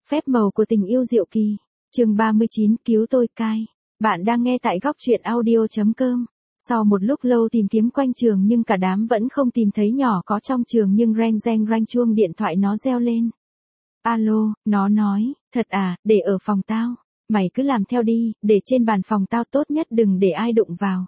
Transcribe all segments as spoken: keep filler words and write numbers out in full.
Phép màu của tình yêu diệu kỳ. Chương ba mươi chín, cứu tôi cai. Bạn đang nghe tại góc truyện audio chấm com. Sau một lúc lâu tìm kiếm quanh trường nhưng cả đám vẫn không tìm thấy nhỏ có trong trường, nhưng reng reng reng chuông điện thoại nó reo lên. Alo, nó nói, thật à, để ở phòng tao. Mày cứ làm theo đi, để trên bàn phòng tao tốt nhất đừng để ai đụng vào.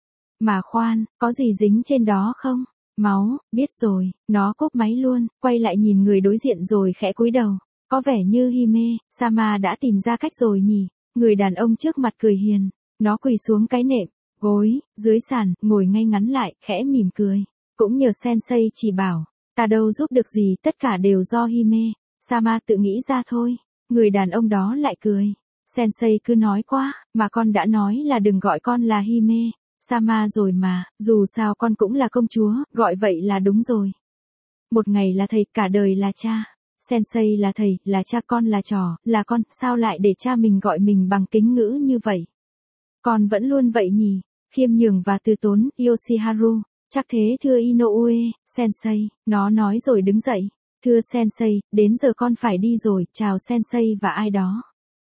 Mà khoan, có gì dính trên đó không? Máu, biết rồi, nó cúp máy luôn, quay lại nhìn người đối diện rồi khẽ cúi đầu. Có vẻ như Hime, Sama đã tìm ra cách rồi nhỉ. Người đàn ông trước mặt cười hiền, nó quỳ xuống cái nệm, gối, dưới sàn, ngồi ngay ngắn lại, khẽ mỉm cười. Cũng nhờ sensei chỉ bảo, ta đâu giúp được gì, tất cả đều do Hime, Sama tự nghĩ ra thôi. Người đàn ông đó lại cười. Sensei cứ nói quá, mà con đã nói là đừng gọi con là Hime, Sama rồi mà, dù sao con cũng là công chúa, gọi vậy là đúng rồi. Một ngày là thầy, cả đời là cha. Sensei là thầy, là cha, con là trò, là con, sao lại để cha mình gọi mình bằng kính ngữ như vậy? Con vẫn luôn vậy nhỉ, khiêm nhường và từ tốn, Yoshiharu. Chắc thế thưa Inoue, Sensei, nó nói rồi đứng dậy. Thưa Sensei, đến giờ con phải đi rồi, chào Sensei và ai đó.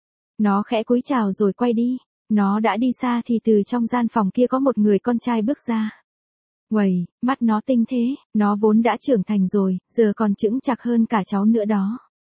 Nó khẽ cúi chào rồi quay đi. Nó đã đi xa thì từ trong gian phòng kia có một người con trai bước ra. Uầy, mắt nó tinh thế, nó vốn đã trưởng thành rồi, giờ còn chững chạc hơn cả cháu nữa đó.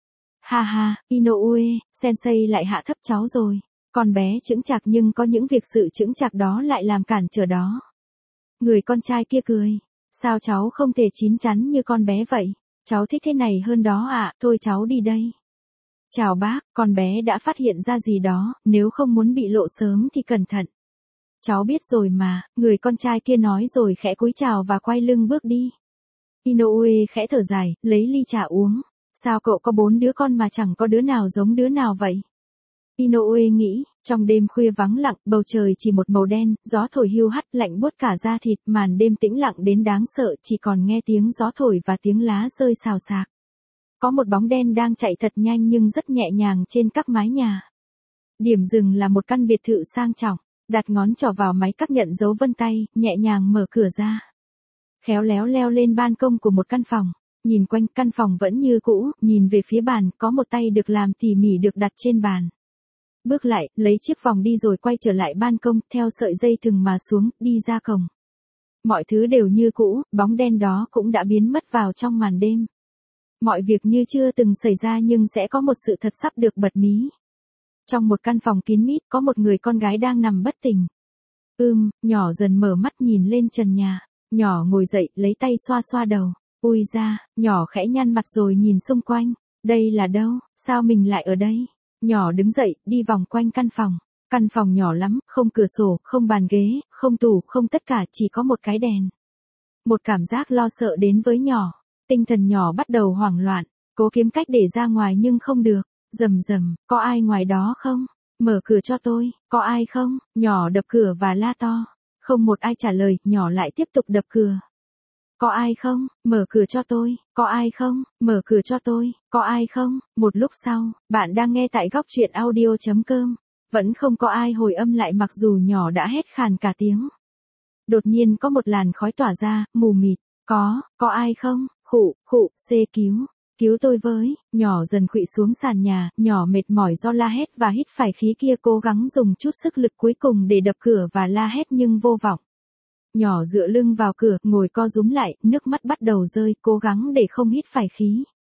Ha ha, Inoue, Sensei lại hạ thấp cháu rồi. Con bé chững chạc nhưng có những việc sự chững chạc đó lại làm cản trở đó. Người con trai kia cười. Sao cháu không thể chín chắn như con bé vậy? Cháu thích thế này hơn đó ạ, à, thôi cháu đi đây. Chào bác, con bé đã phát hiện ra gì đó, nếu không muốn bị lộ sớm thì cẩn thận. Cháu biết rồi mà, người con trai kia nói rồi khẽ cúi chào và quay lưng bước đi. Inoue khẽ thở dài, lấy ly trà uống. Sao cậu có bốn đứa con mà chẳng có đứa nào giống đứa nào vậy? Inoue nghĩ, trong đêm khuya vắng lặng, bầu trời chỉ một màu đen, gió thổi hiu hắt lạnh buốt cả da thịt, màn đêm tĩnh lặng đến đáng sợ, chỉ còn nghe tiếng gió thổi và tiếng lá rơi xào xạc. Có một bóng đen đang chạy thật nhanh nhưng rất nhẹ nhàng trên các mái nhà. Điểm dừng là một căn biệt thự sang trọng, đặt ngón trỏ vào máy cắt nhận dấu vân tay, nhẹ nhàng mở cửa ra. Khéo léo leo lên ban công của một căn phòng, nhìn quanh căn phòng vẫn như cũ, nhìn về phía bàn, có một tay được làm tỉ mỉ được đặt trên bàn. Bước lại, lấy chiếc vòng đi rồi quay trở lại ban công, theo sợi dây thừng mà xuống, đi ra cổng. Mọi thứ đều như cũ, bóng đen đó cũng đã biến mất vào trong màn đêm. Mọi việc như chưa từng xảy ra nhưng sẽ có một sự thật sắp được bật mí. Trong một căn phòng kín mít có một người con gái đang nằm bất tỉnh. Ưm, nhỏ dần mở mắt nhìn lên trần nhà. Nhỏ ngồi dậy, lấy tay xoa xoa đầu. Ui da, nhỏ khẽ nhăn mặt rồi nhìn xung quanh. Đây là đâu, sao mình lại ở đây? Nhỏ đứng dậy, đi vòng quanh căn phòng. Căn phòng nhỏ lắm, không cửa sổ, không bàn ghế, không tủ, không tất cả, chỉ có một cái đèn. Một cảm giác lo sợ đến với nhỏ. Tinh thần nhỏ bắt đầu hoảng loạn, cố kiếm cách để ra ngoài nhưng không được. Rầm rầm, có ai ngoài đó không? Mở cửa cho tôi, có ai không? Nhỏ đập cửa và la to. Không một ai trả lời, nhỏ lại tiếp tục đập cửa. Có ai không? Mở cửa cho tôi, có ai không? Mở cửa cho tôi, có ai không? Một lúc sau, bạn đang nghe tại góc truyện audio chấm com. Vẫn không có ai hồi âm lại mặc dù nhỏ đã hét khàn cả tiếng. Đột nhiên có một làn khói tỏa ra, mù mịt. Có, có ai không? Khụ, khụ, xê cứu. Cứu tôi với, nhỏ dần khuỵu xuống sàn nhà, nhỏ mệt mỏi do la hét và hít phải khí kia cố gắng dùng chút sức lực cuối cùng để đập cửa và la hét nhưng vô vọng. Nhỏ dựa lưng vào cửa, ngồi co rúm lại, nước mắt bắt đầu rơi, cố gắng để không hít phải khí.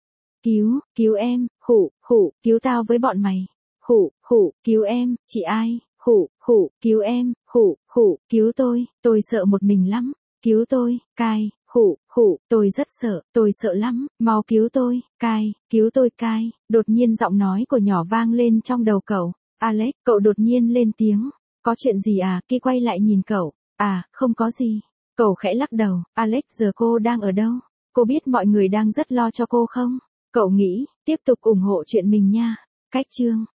Cứu, cứu em, khụ, khụ, cứu tao với bọn mày. Khụ, khụ, cứu em, chị ai, khụ, khụ, cứu em, khụ, khụ, cứu tôi, tôi sợ một mình lắm. Cứu tôi, cai. Khụ, khụ, tôi rất sợ, tôi sợ lắm, mau cứu tôi, cai, cứu tôi cai. Đột nhiên giọng nói của nhỏ vang lên trong đầu cậu. Alex, cậu đột nhiên lên tiếng. Có chuyện gì à? Khi quay lại nhìn cậu. À, không có gì. Cậu khẽ lắc đầu. Alex, giờ cô đang ở đâu? Cô biết mọi người đang rất lo cho cô không? Cậu nghĩ, tiếp tục ủng hộ chuyện mình nha. Cách chương.